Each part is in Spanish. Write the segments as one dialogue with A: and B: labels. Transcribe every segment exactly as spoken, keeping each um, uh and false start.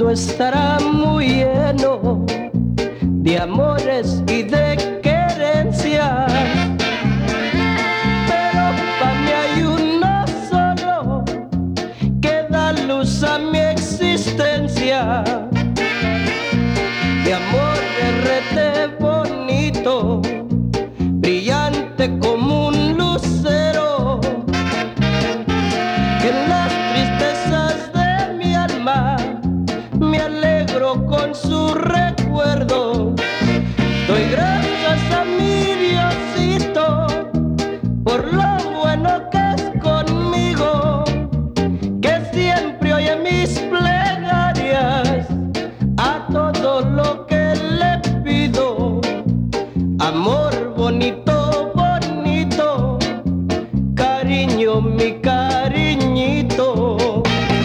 A: estará muy lleno de amores y de querencia, pero para mí hay uno solo que da luz a mi existencia. De amor derrete bonito, brillante como un lucero, que en las tristezas de mi alma me alegro con su recuerdo. Doy gracias a mi Diosito por lo bueno que es conmigo, que siempre oye mis plegarias a todo lo que le pido. Amor bonito, bonito, cariño, mi cariñito.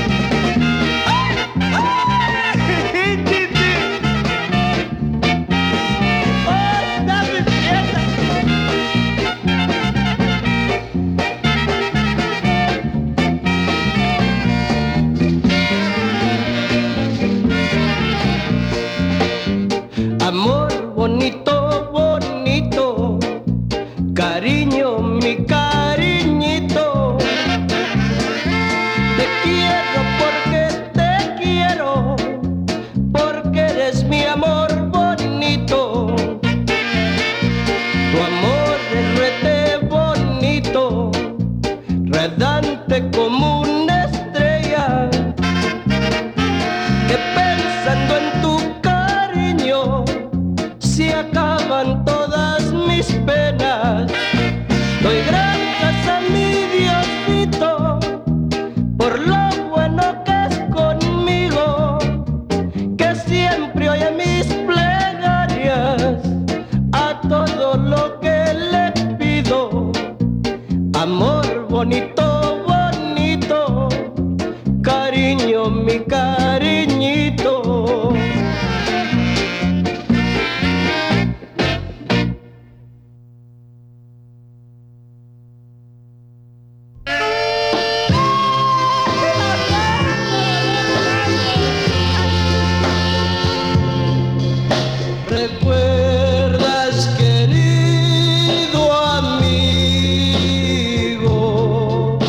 A: Amor bonito, bonito, cariño, mi cariñito. Te quiero porque te quiero, porque eres mi amor bonito. Tu amor es rete bonito, radiante como una estrella, que pensando en tu cariño se acaban todas mis penas. Doy gracias a mi Diosito por lo bueno que es conmigo, que siempre oye mis plegarias a todo lo que le pido. Amor bonito, bonito, cariño, mi cariñito. ¿Recuerdas, querido amigo,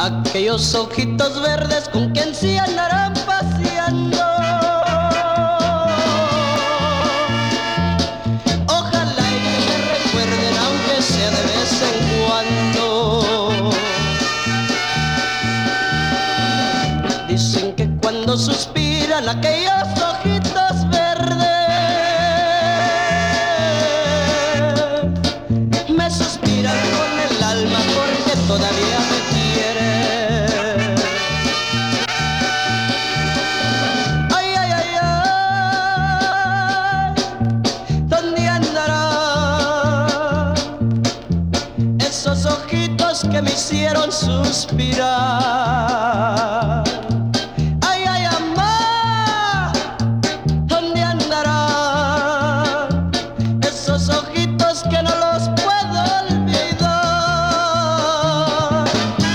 A: aquellos ojitos verdes con quien sí andarán paseando. Ojalá y que me recuerden, aunque sea de vez en cuando. Dicen que cuando suspiran aquellos ojitos verdes, me suspiran con el alma porque todavía me quieren. Ay, ay, ay, ay, ¿dónde andarán esos ojitos que me hicieron suspirar? Que no los puedo olvidar.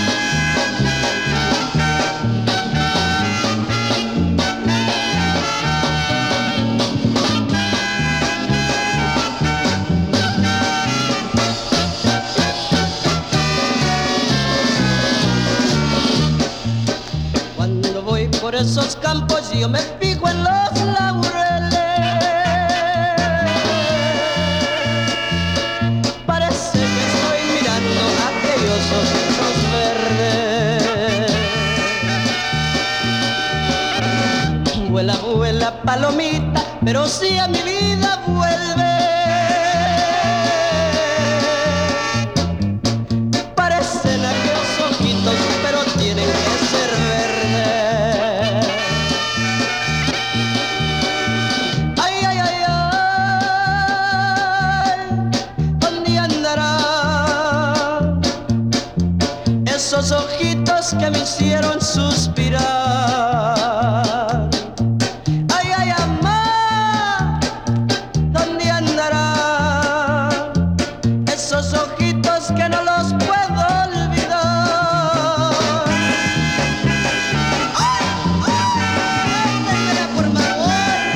A: Cuando voy por esos campos yo me fijo en los laureles. Ojitos verdes. Vuela, vuela palomita, pero si a mi vida vuelve. Parecen aquellos ojitos, pero tienen que ser verdes. Ay, ay, ay, ay, ¿dónde andará esos ojitos que me hicieron suspirar? Ay, ay, amá, ¿dónde andarán esos ojitos que no los puedo olvidar? ¡Ay, ay! ¡Déjala, por favor!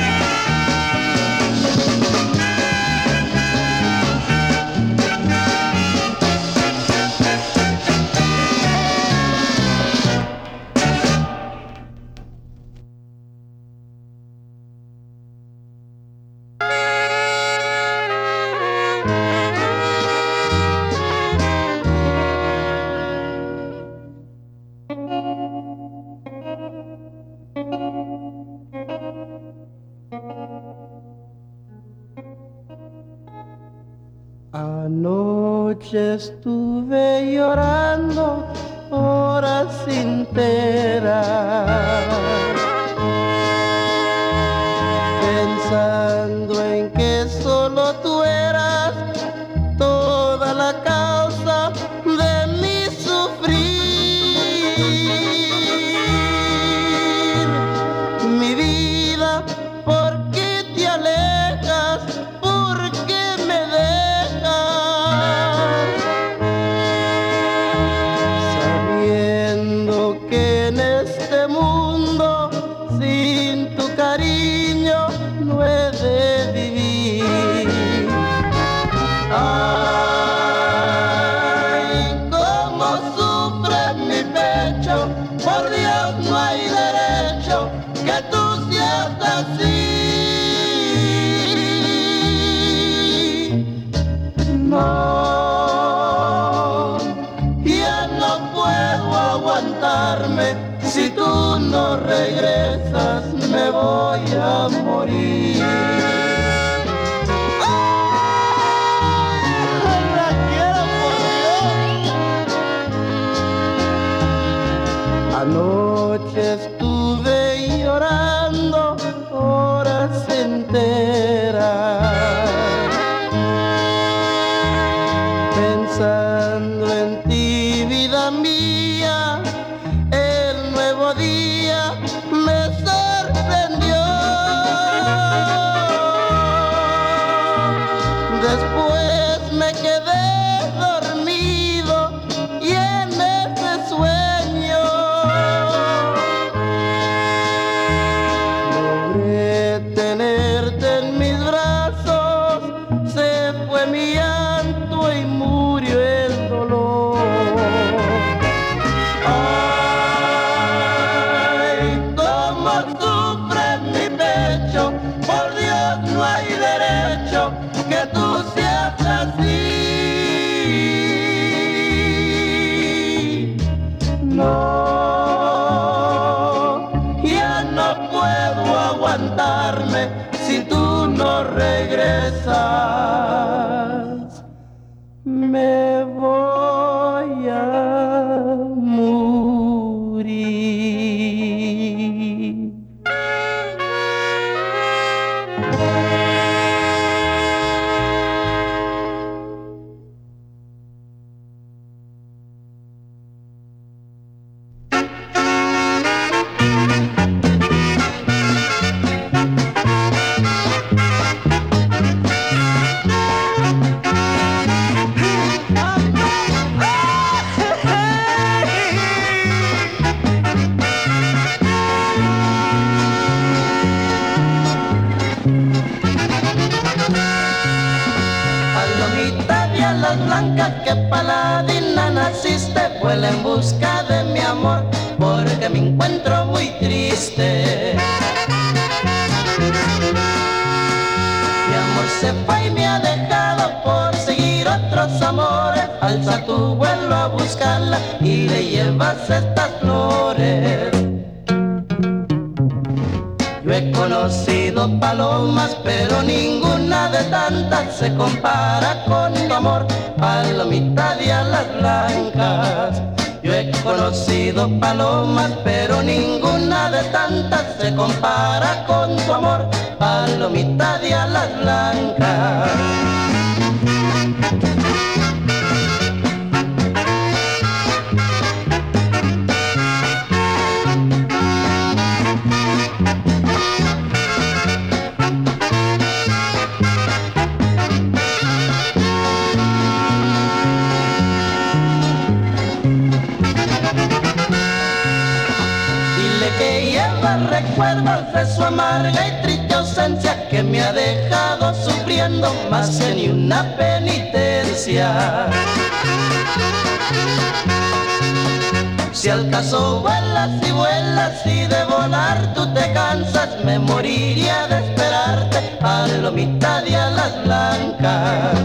A: Anoche estuve llorando horas enteras, pensando en que solo tú eras toda la causa de mi sufrir. Mi vida, ¿por qué te alejas? ¿Por qué me dejas? Sabiendo que en este mundo sin tu cariño no he de vivir. Ay, cómo sufre mi pecho, por Dios no hay derecho que tú seas así. No, ya no puedo aguantarme, si tú no regresas me voy a morir. Anoche estuve llorando horas enteras, pensando en ti, vida mía. El nuevo día me sorprendió. Después me quedé dormido y en ese sueño piensas que paladina naciste, vuela en busca de mi amor, porque me encuentro muy triste. Mi amor se fue y me ha dejado por seguir otros amores. Alza tu vuelo a buscarla y le llevas estas flores. Yo he conocido palomas, pero ninguna de tantas se compara con tu amor, palomita de alas blancas. Yo he conocido palomas, pero ninguna de tantas se compara con tu amor, palomita de alas blancas. Que lleva recuerdos de su amarga y triste ausencia, que me ha dejado sufriendo más que ni una penitencia. Si al caso vuelas y vuelas y de volar tú te cansas, me moriría de esperarte, palomita de alas blancas.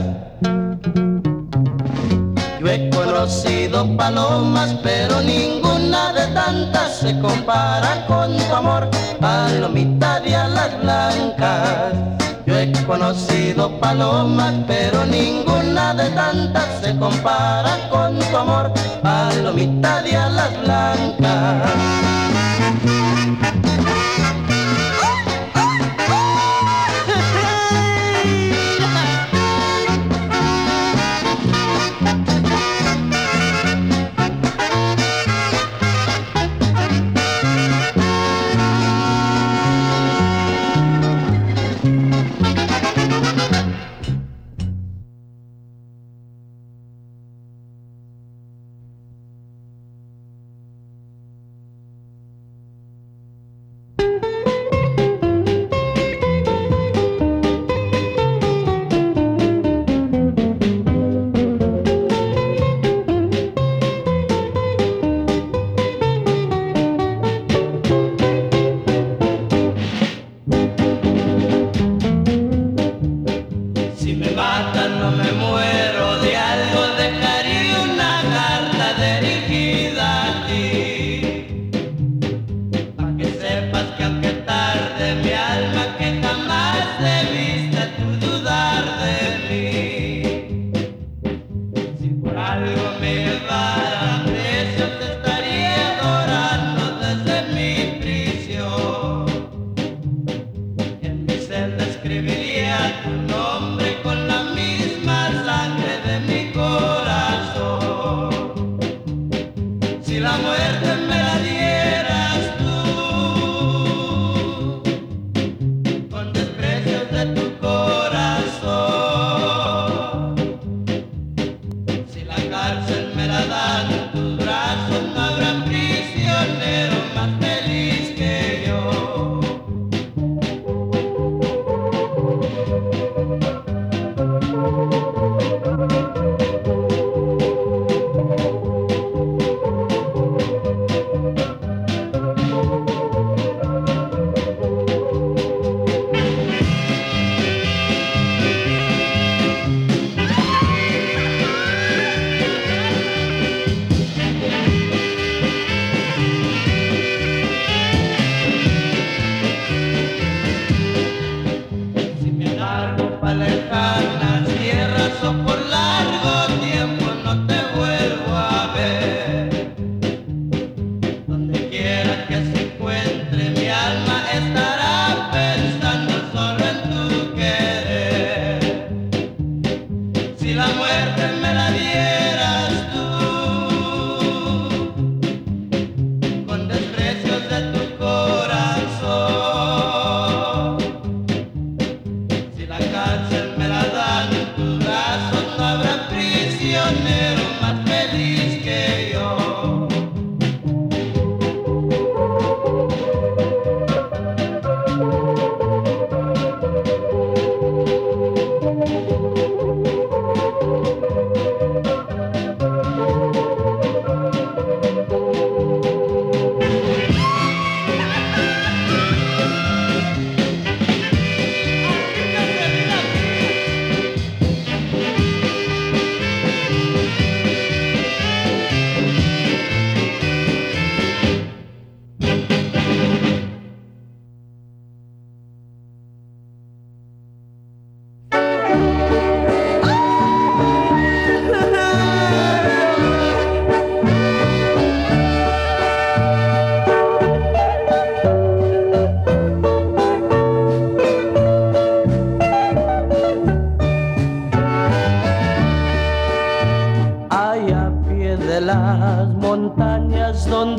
A: Yo he conocido palomas, pero ninguna de tantas se compara con tu amor, palomita de alas blancas. Yo he conocido palomas, pero ninguna de tantas se compara con tu amor, palomita de alas blancas.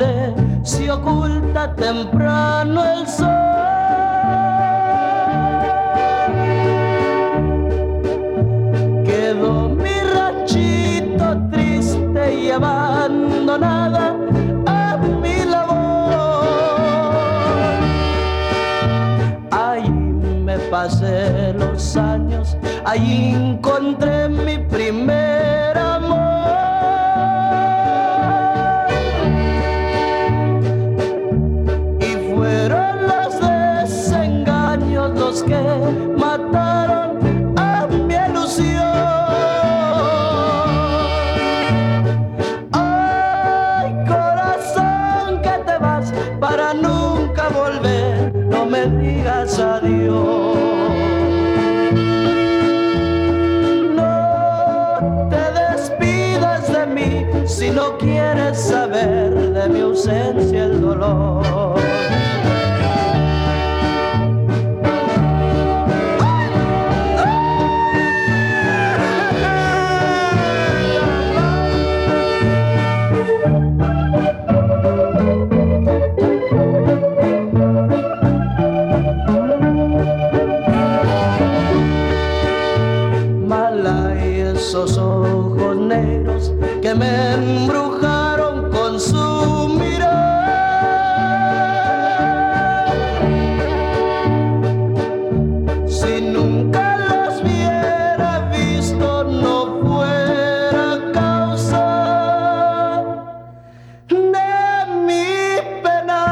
A: donde se oculta temprano el sol. Quedó mi ranchito triste y abandonada a mi labor. Ahí me pasé los años, ahí encontré mi primer amor. Y fueron los desengaños los que mataron a mi ilusión. Ay, corazón, que te vas para nunca volver, no me digas adiós. Si no quieres saber de mi ausencia el dolor. Mala y esos ojos negros que me embrujaron con su mirar. Si nunca los hubiera visto, no fuera causa de mi pena.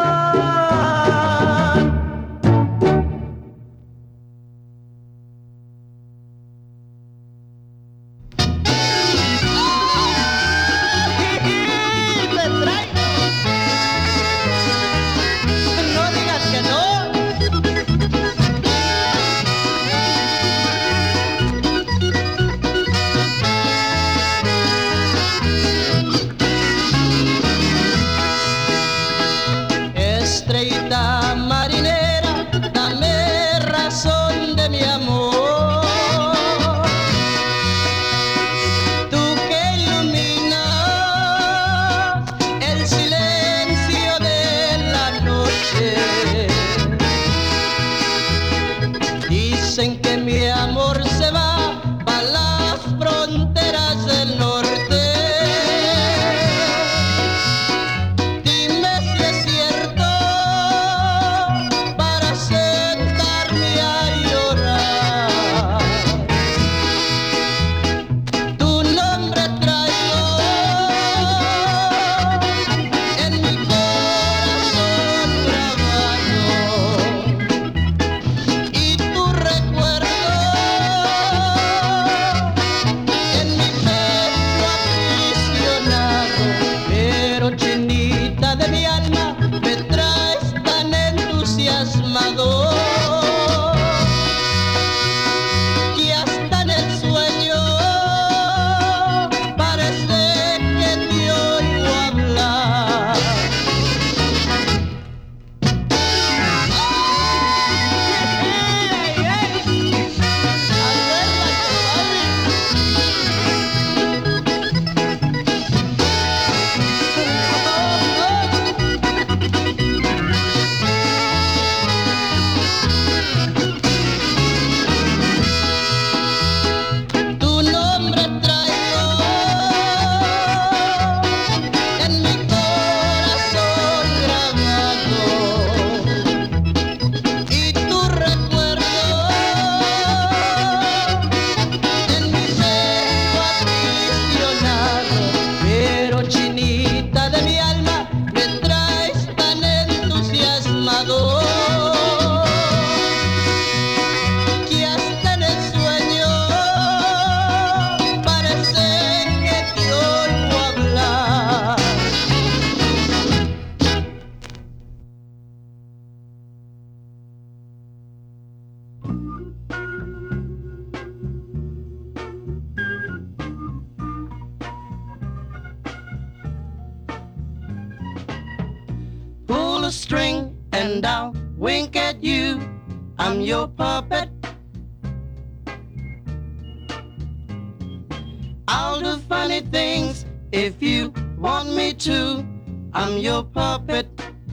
A: Estrellita marinera, dame razón de mi amor. Tú que iluminas el silencio de la noche. Dicen que mi amor se va a las fronteras del norte. Pull a string and I'll wink at you. I'm your puppet. I'll do funny things if you want me to. I'm your puppet.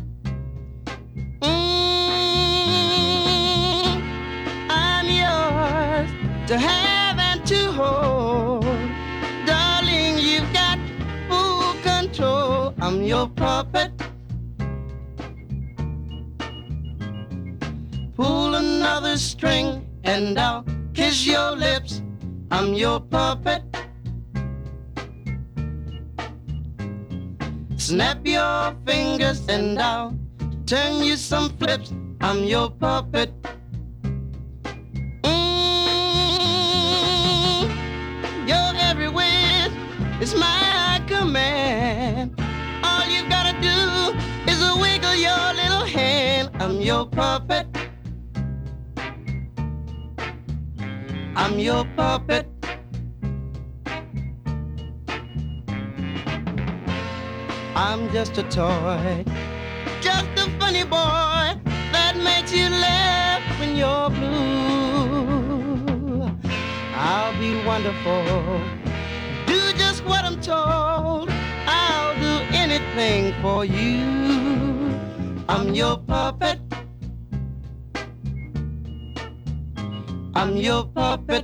A: Mm, I'm yours to have and to hold. Darling, you've got full control. I'm your puppet. Pull another string and I'll kiss your lips. I'm your puppet. Snap your fingers and I'll turn you some flips. I'm your puppet. Mm, your every wish is my command. All you gotta do is a wiggle your little hand. I'm your puppet. I'm your puppet. I'm just a toy, just a funny boy that makes you laugh when you're blue. I'll be wonderful, do just what I'm told. I'll do anything for you. I'm your puppet. I'm your puppet.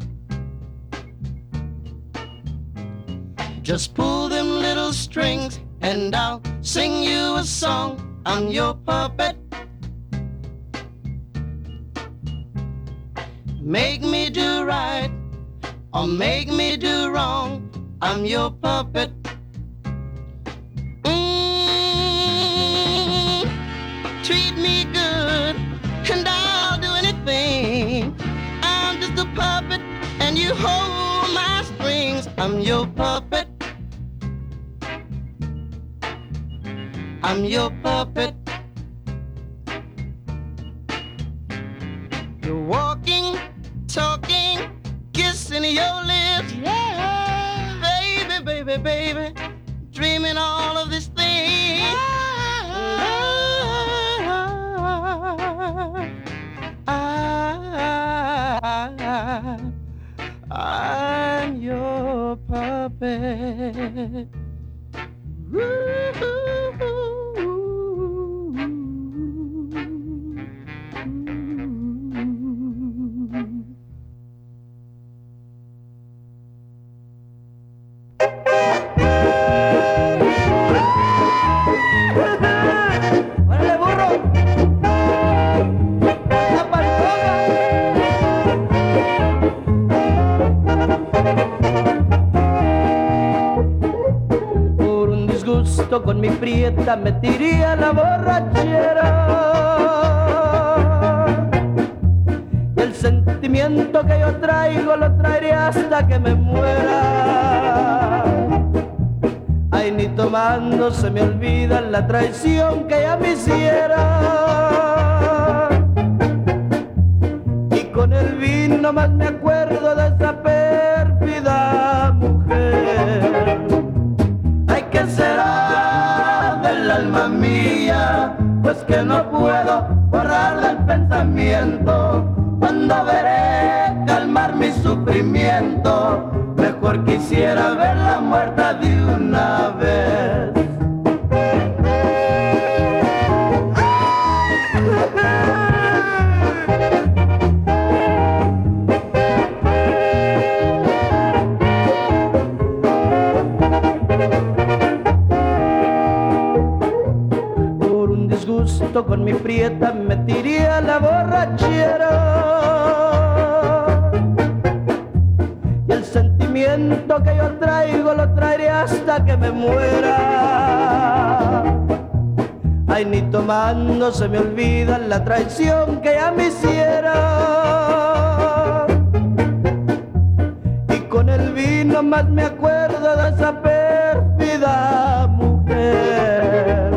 A: Just pull them little strings and I'll sing you a song. I'm your puppet. Make me do right or make me do wrong. I'm your puppet. Mm, treat me good and I'll do anything. I'm just a puppet and you hold my strings. I'm your puppet. I'm your puppet. You're walking, talking, kissing your lips. Yeah. Baby, baby, baby, dreaming all of these things. I, I'm your puppet. Woo-hoo. Con mi prieta me tiré a la borrachera y el sentimiento que yo traigo lo traeré hasta que me muera. Ay, ni tomando se me olvida la traición que ella me hiciera, y con el vino más me acuerdo de esa pérfida mujer. Ay, ¿qué será del alma mía? Pues que no puedo borrarle el pensamiento. Cuando veré calmar mi sufrimiento, mejor quisiera verla muerta de una vez. Con mi prieta me tiré a la borrachera y el sentimiento que yo traigo lo traeré hasta que me muera. Ay, ni tomando se me olvida la traición que ella me hiciera, y con el vino más me acuerdo de esa pérfida mujer.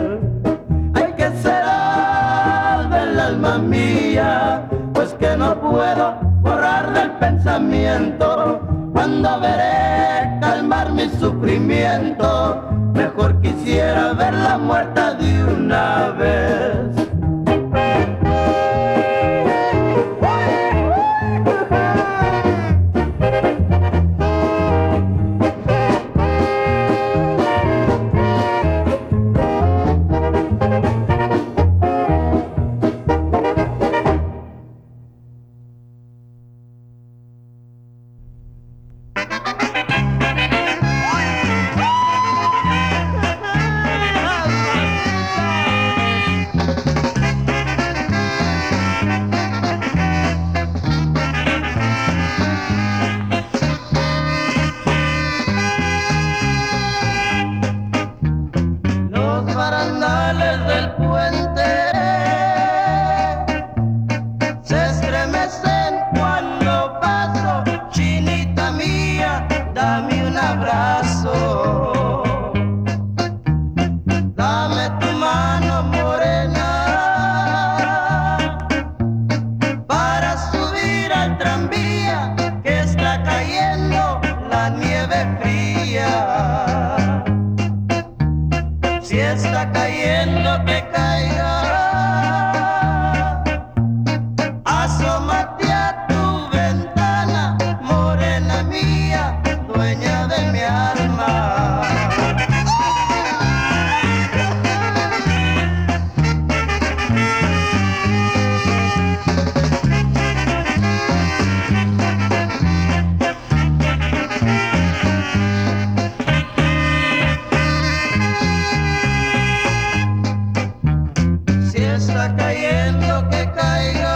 A: Alma mía, pues que no puedo borrar del pensamiento. Cuando veré calmar mi sufrimiento, mejor quisiera verla muerta de una vez. desde el puente se estremecen cuando paso. Chinita mía, dame un abrazo. Dame tu mano morena para subir al tranvía que está cayendo la nieve fría. Si está cayendo, que caiga. Asómate a tu ventana, morena mía, dueña de mi alma. Si está cayendo, que caiga.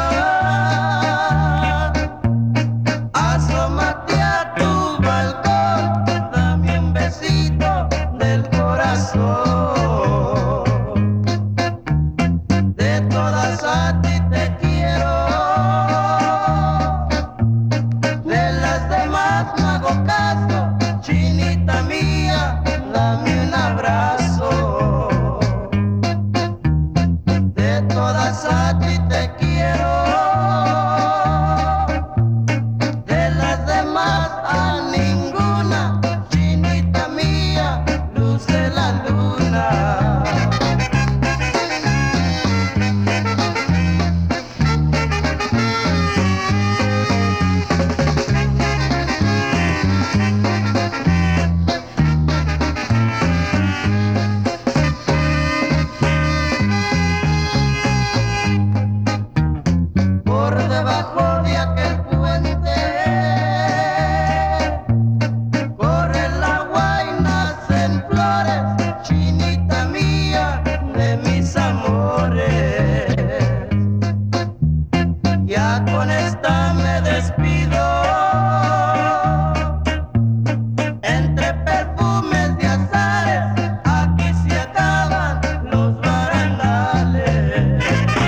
A: Asómate a tu balcón, dame un besito del corazón. De todas a ti te quiero, de las demás no hago caso. Chinita mía, dame un abrazo. De todas a ti te quiero, de las demás a ninguna. Chinita mía, luz de la luna. Por debajo de aquel puente corre el agua y nacen flores. Chinita mía, de mis amores. Ya con esta me despido, entre perfumes de azares, aquí se acaban los barandales.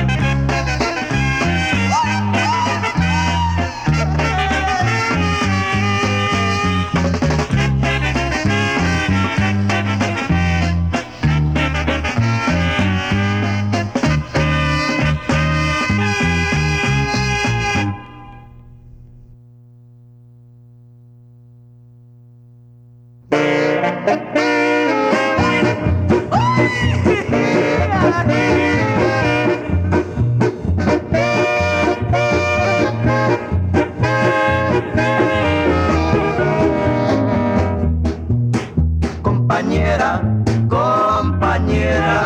A: Compañera, compañera,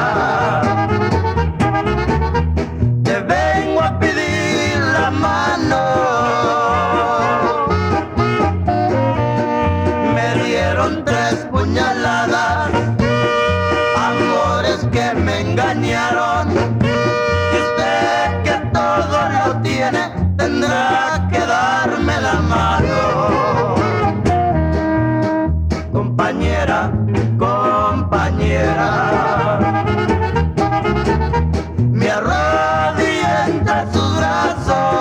A: te vengo a pedir la mano. Me dieron tres puñaladas, amores que me engañaron. Y usted que todo lo tiene, tendrá que darme la mano. Compañera, compañera, me arrodillé entre sus brazos.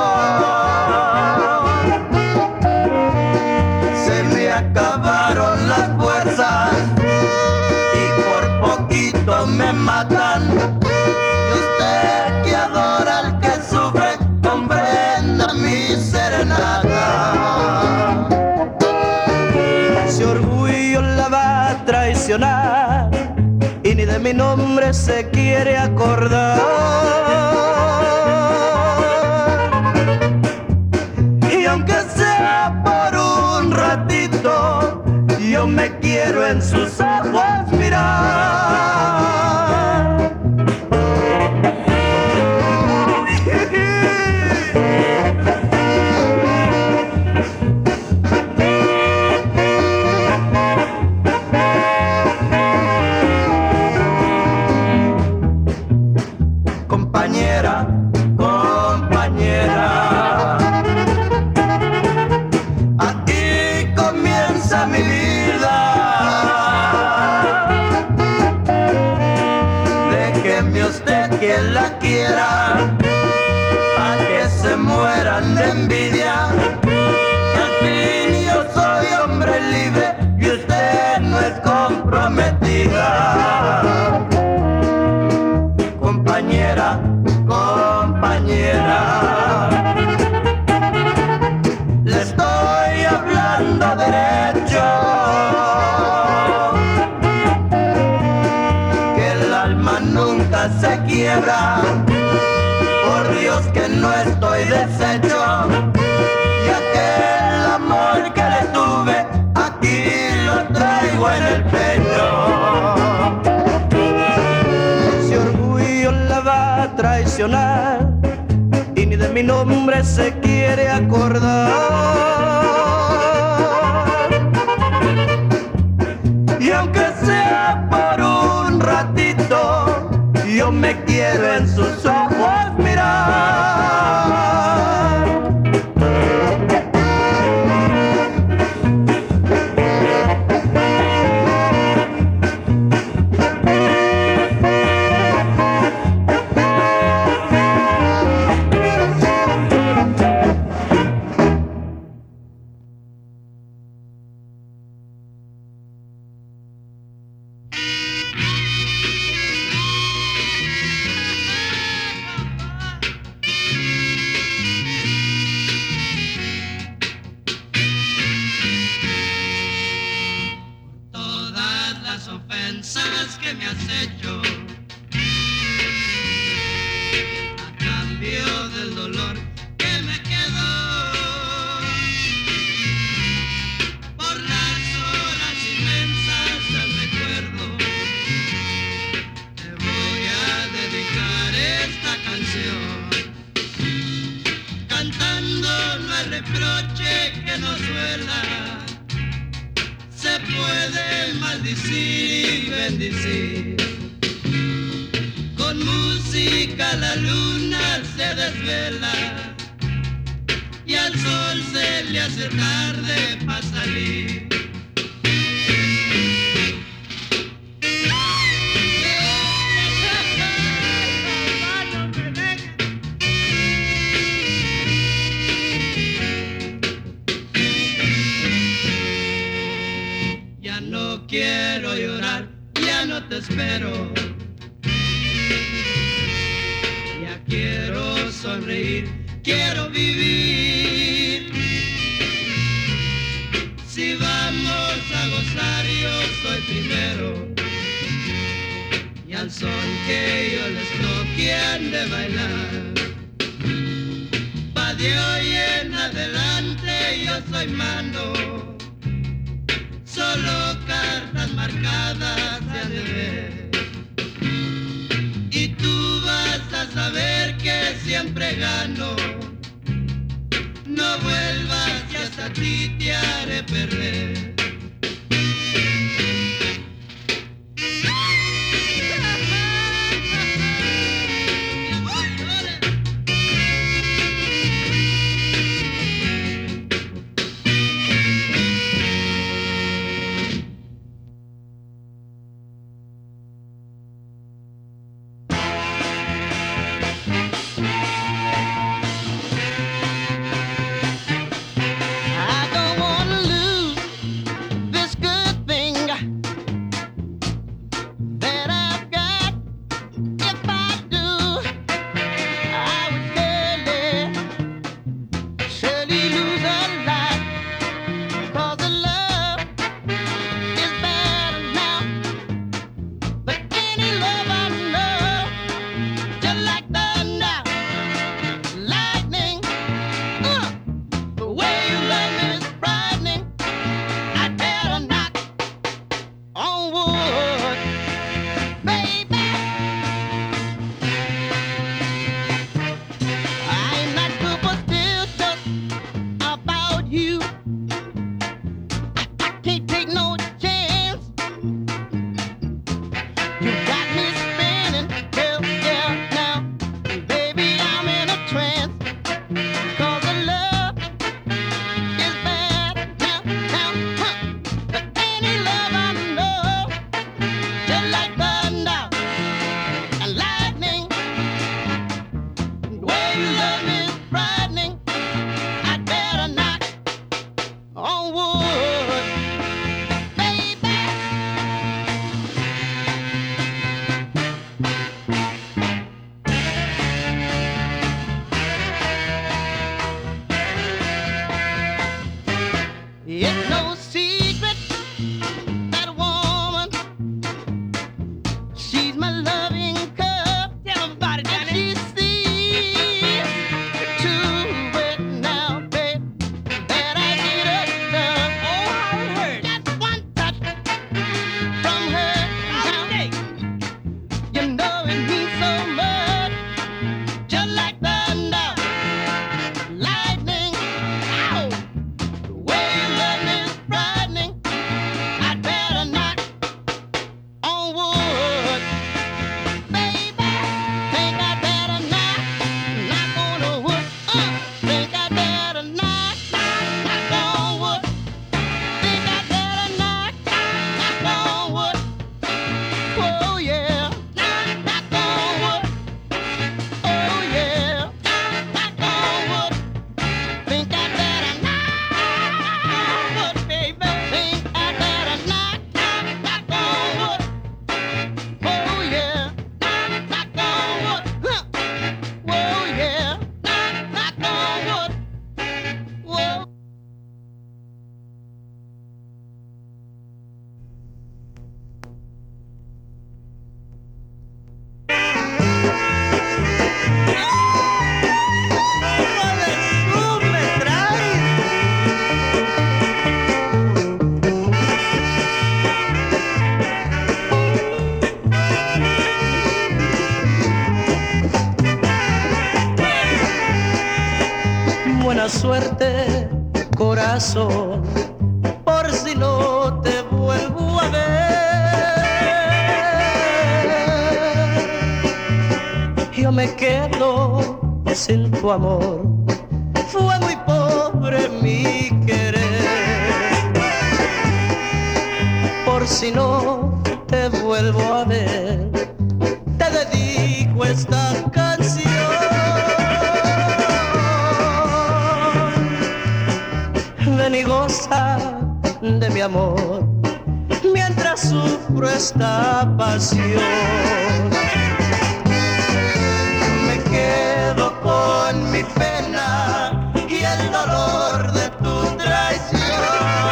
A: Se me acabaron las fuerzas y por poquito me matan. Y usted que adora al que sufre, comprenda mi serenata. Si orgullo la va a traicionar y ni de mi nombre se quiere acordar, y aunque sea por un ratito, yo me quiero en sus ojos mirar. Compañera, compañera, aquí comienza mi vida. llame usted quien la quiera, a que se mueran de envidia. Al fin yo soy hombre libre y usted no es comprometida. Compañera, compañera, le estoy hablando derecho, que el alma nunca se quiebra. Por Dios que no estoy deshecho, y aquel amor que le tuve aquí lo traigo en el pecho. Ese orgullo la va a traicionar y ni de mi nombre se quiere acordar. Y aunque sea por un ratito, yo me quiero en sus ojos mirar.
B: Que me has hecho a cambio del dolor que me quedó por las horas inmensas del recuerdo. Te voy a dedicar esta canción, cantando no hay reproche que no duela. Se puede maldecir y bendecir. Con música la luna se desvela y al sol se le hace tarde para salir. No quiero llorar, ya no te espero. Ya quiero sonreír, quiero vivir. Si vamos a gozar, yo soy primero. Y al son que yo les toque han de bailar. Pa' de hoy en adelante yo soy mano. Solo cartas marcadas se han de ver. Y tú vas a saber que siempre gano. No vuelvas que hasta a ti te haré perder.
A: buena suerte, corazón, por si no te vuelvo a ver. Yo me quedo sin tu amor, fue muy pobre mi querer. Por si no te vuelvo a ver, te dedico esta canción. Ven y goza de mi amor mientras sufro esta pasión. Me quedo con mi pena y el dolor de tu traición.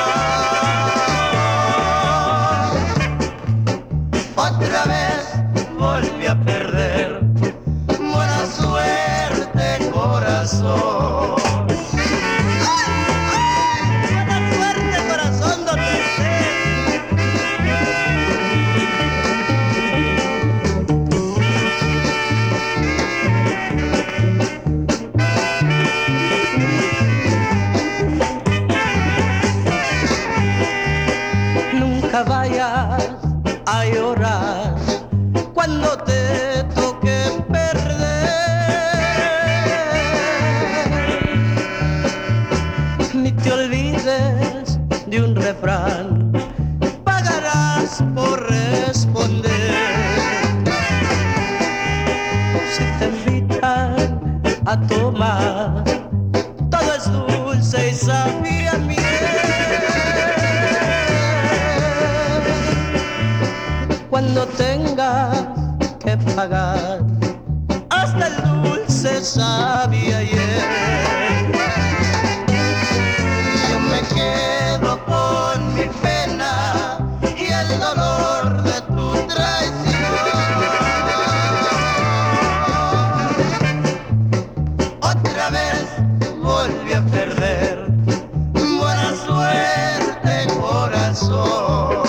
A: Otra vez volví a perder, buena suerte, corazón. Vayas a llorar cuando te toque perder, ni te olvides de un refrán, pagarás por responder. Si te invitan a tomar, todo es dulce y sabía miel. Cuando tengas que pagar, hasta el dulce sabía ayer. Yo me quedo con mi pena y el dolor de tu traición. Otra vez volví a perder, buena suerte, corazón.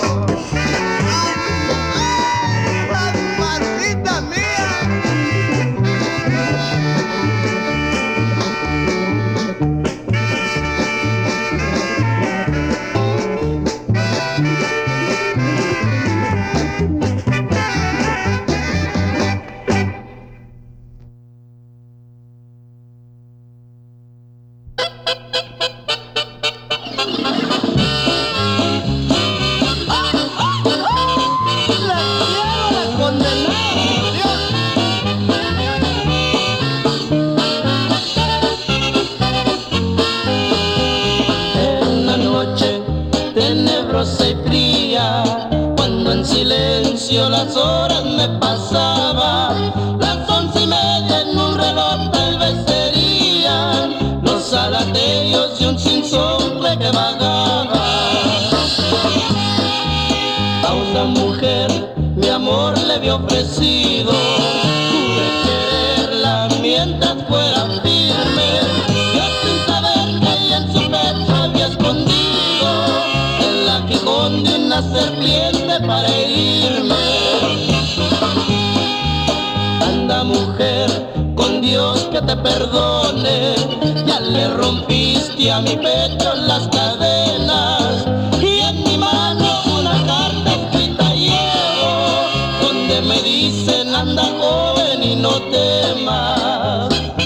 A: Las horas me pasaba, las once y media en un reloj tal vez serían los alateos de un sinsonte que vagaba. A una mujer mi amor le había ofrecido, pude quererla mientras fuera firme, yo sin saber que ella en su pecho había escondido el aguijón de una serpiente para herirme. Anda mujer, con Dios que te perdone, ya le rompiste a mi pecho las cadenas y en mi mano una carta escrita llevo donde me dicen anda joven y no temas.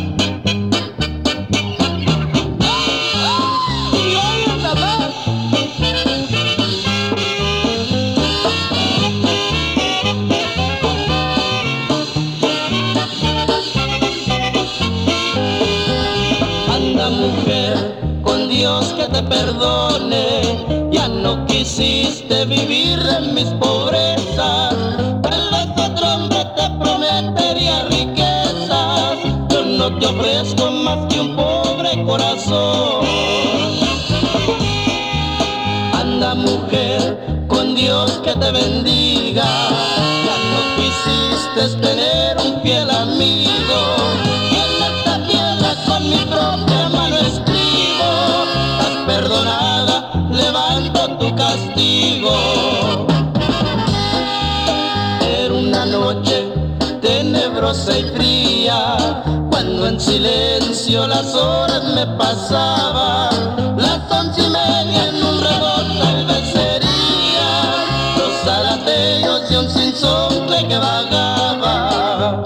A: Dios que te perdone, ya no quisiste vivir en mis pobrezas, tal vez otro hombre te prometería riquezas, yo no te ofrezco más que un pobre corazón. Anda mujer, con Dios que te bendiga, ya no quisiste tener un fiel amigo, y en esta tierra con mi propia mano escribo, perdonada, levanto tu castigo. Era una noche tenebrosa tenebrosa y fría, cuando en silencio las horas me pasaban, las once y media en un reloj tal vez serían los alateos de un sinsonte que vagaba.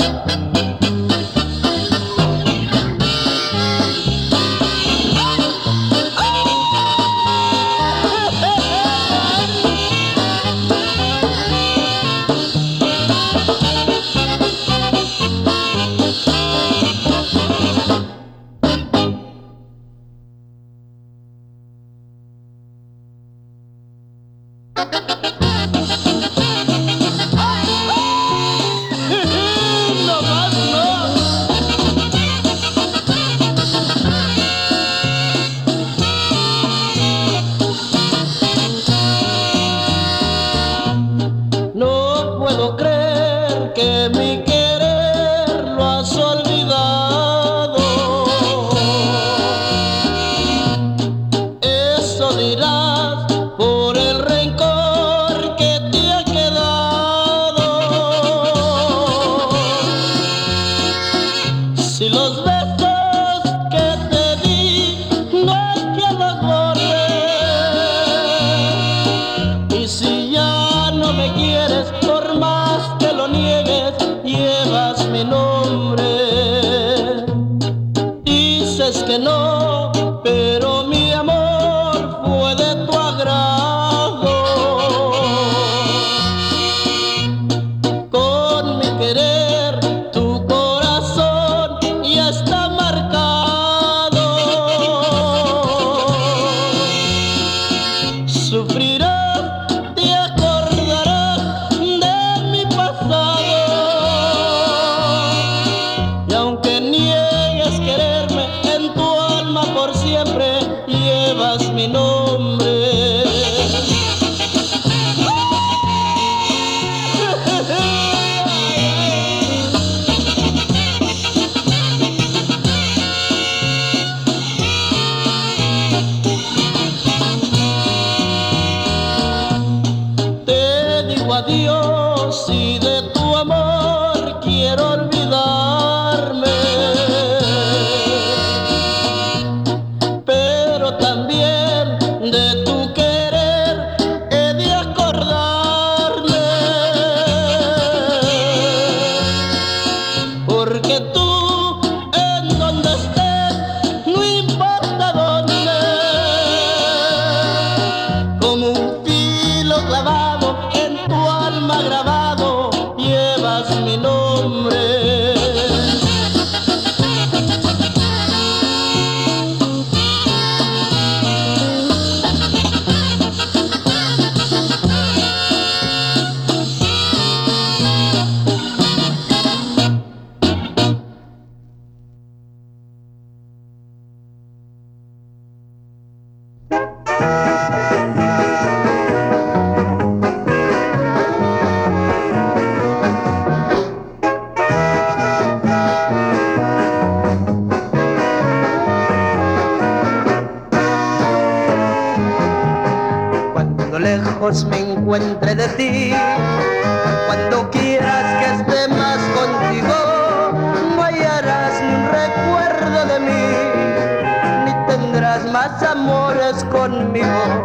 B: Me encuentre de ti, cuando quieras que esté más contigo, no hallarás ni un recuerdo de mí, ni tendrás más amores conmigo.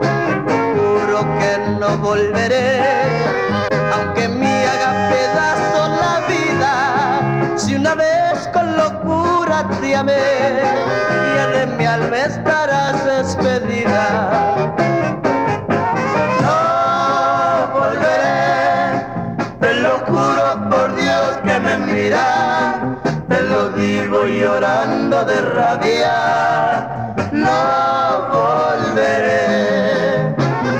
B: Juro que no volveré, aunque me haga pedazo la vida. Si una vez con locura te amé, ya de mi alma estarás despedida. Juro por Dios que me mira, te lo digo llorando de rabia. No volveré,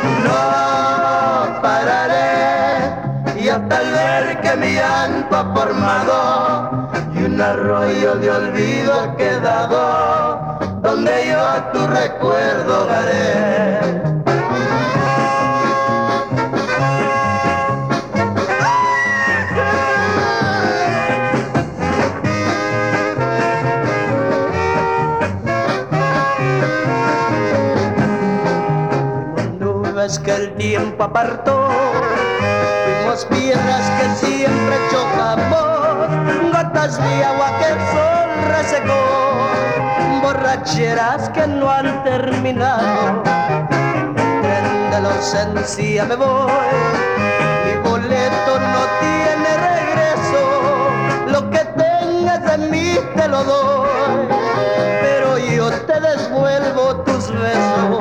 B: no pararé, y hasta al ver que mi llanto ha formado y un arroyo de olvido ha quedado, donde yo a tu recuerdo daré. Que el tiempo apartó, fuimos piedras que siempre chocamos,
A: gotas de agua que el sol resecó, borracheras que no han terminado. Tren de la ausencia me voy, mi boleto no tiene regreso, lo que tengas de mí te lo doy, pero yo te devuelvo tus besos.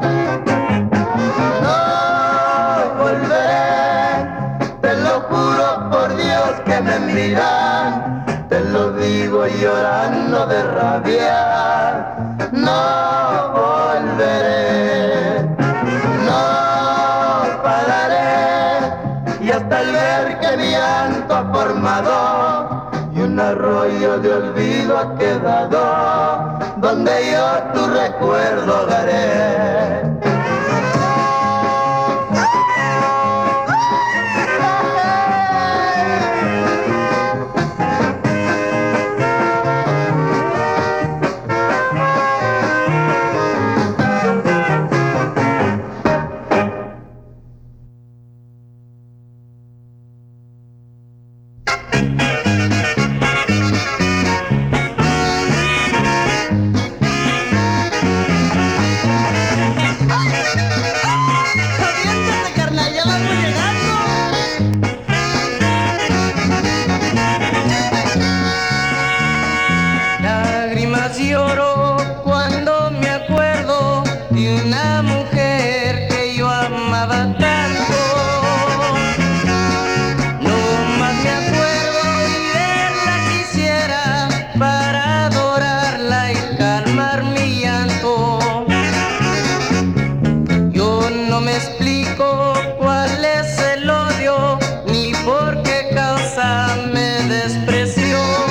A: No volveré, te lo juro por Dios que me miran, te lo digo llorando de rabia. No volveré, no pararé, y hasta el ver que mi llanto ha formado y un arroyo de olvido ha quedado, donde yo tu recuerdo daré.
C: Lloro cuando me acuerdo de una mujer que yo amaba tanto. No más me acuerdo y verla quisiera para adorarla y calmar mi llanto. Yo no me explico cuál es el odio ni por qué causa me despreció.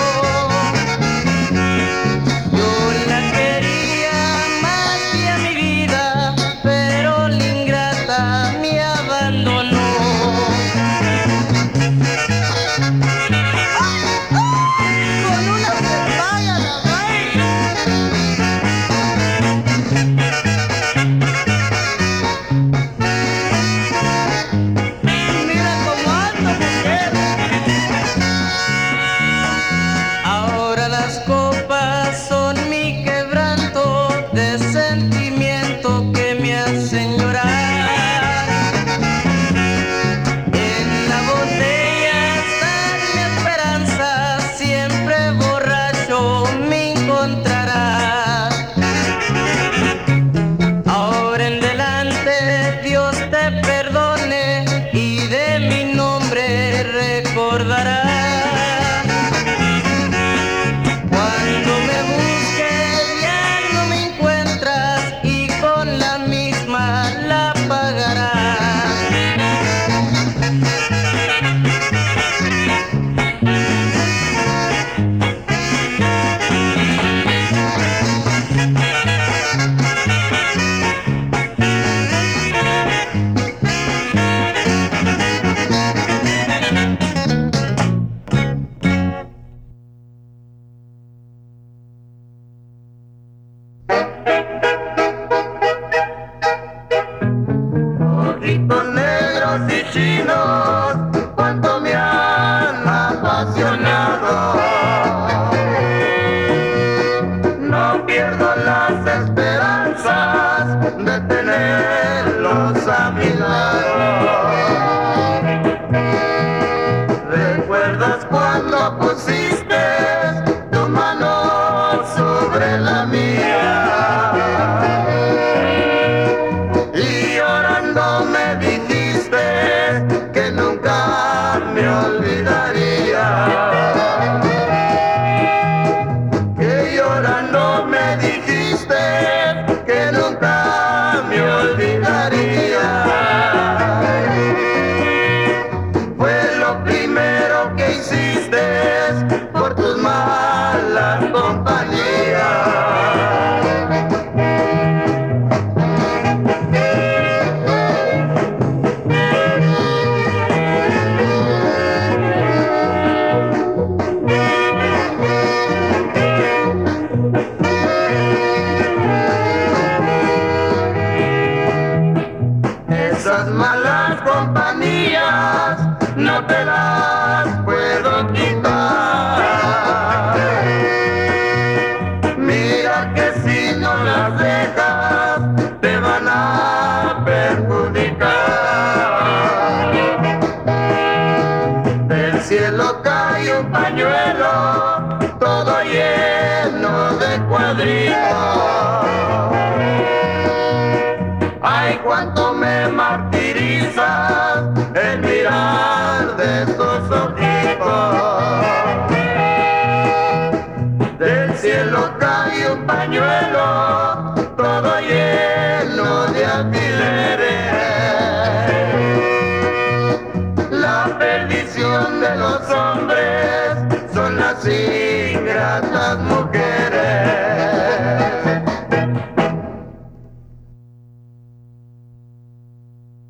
A: ¿Recuerdas cuando pusiste tu mano sobre la mía? cielo cae un pañuelo todo lleno de cuadritos. Ay, cuánto me martiriza el mirar de esos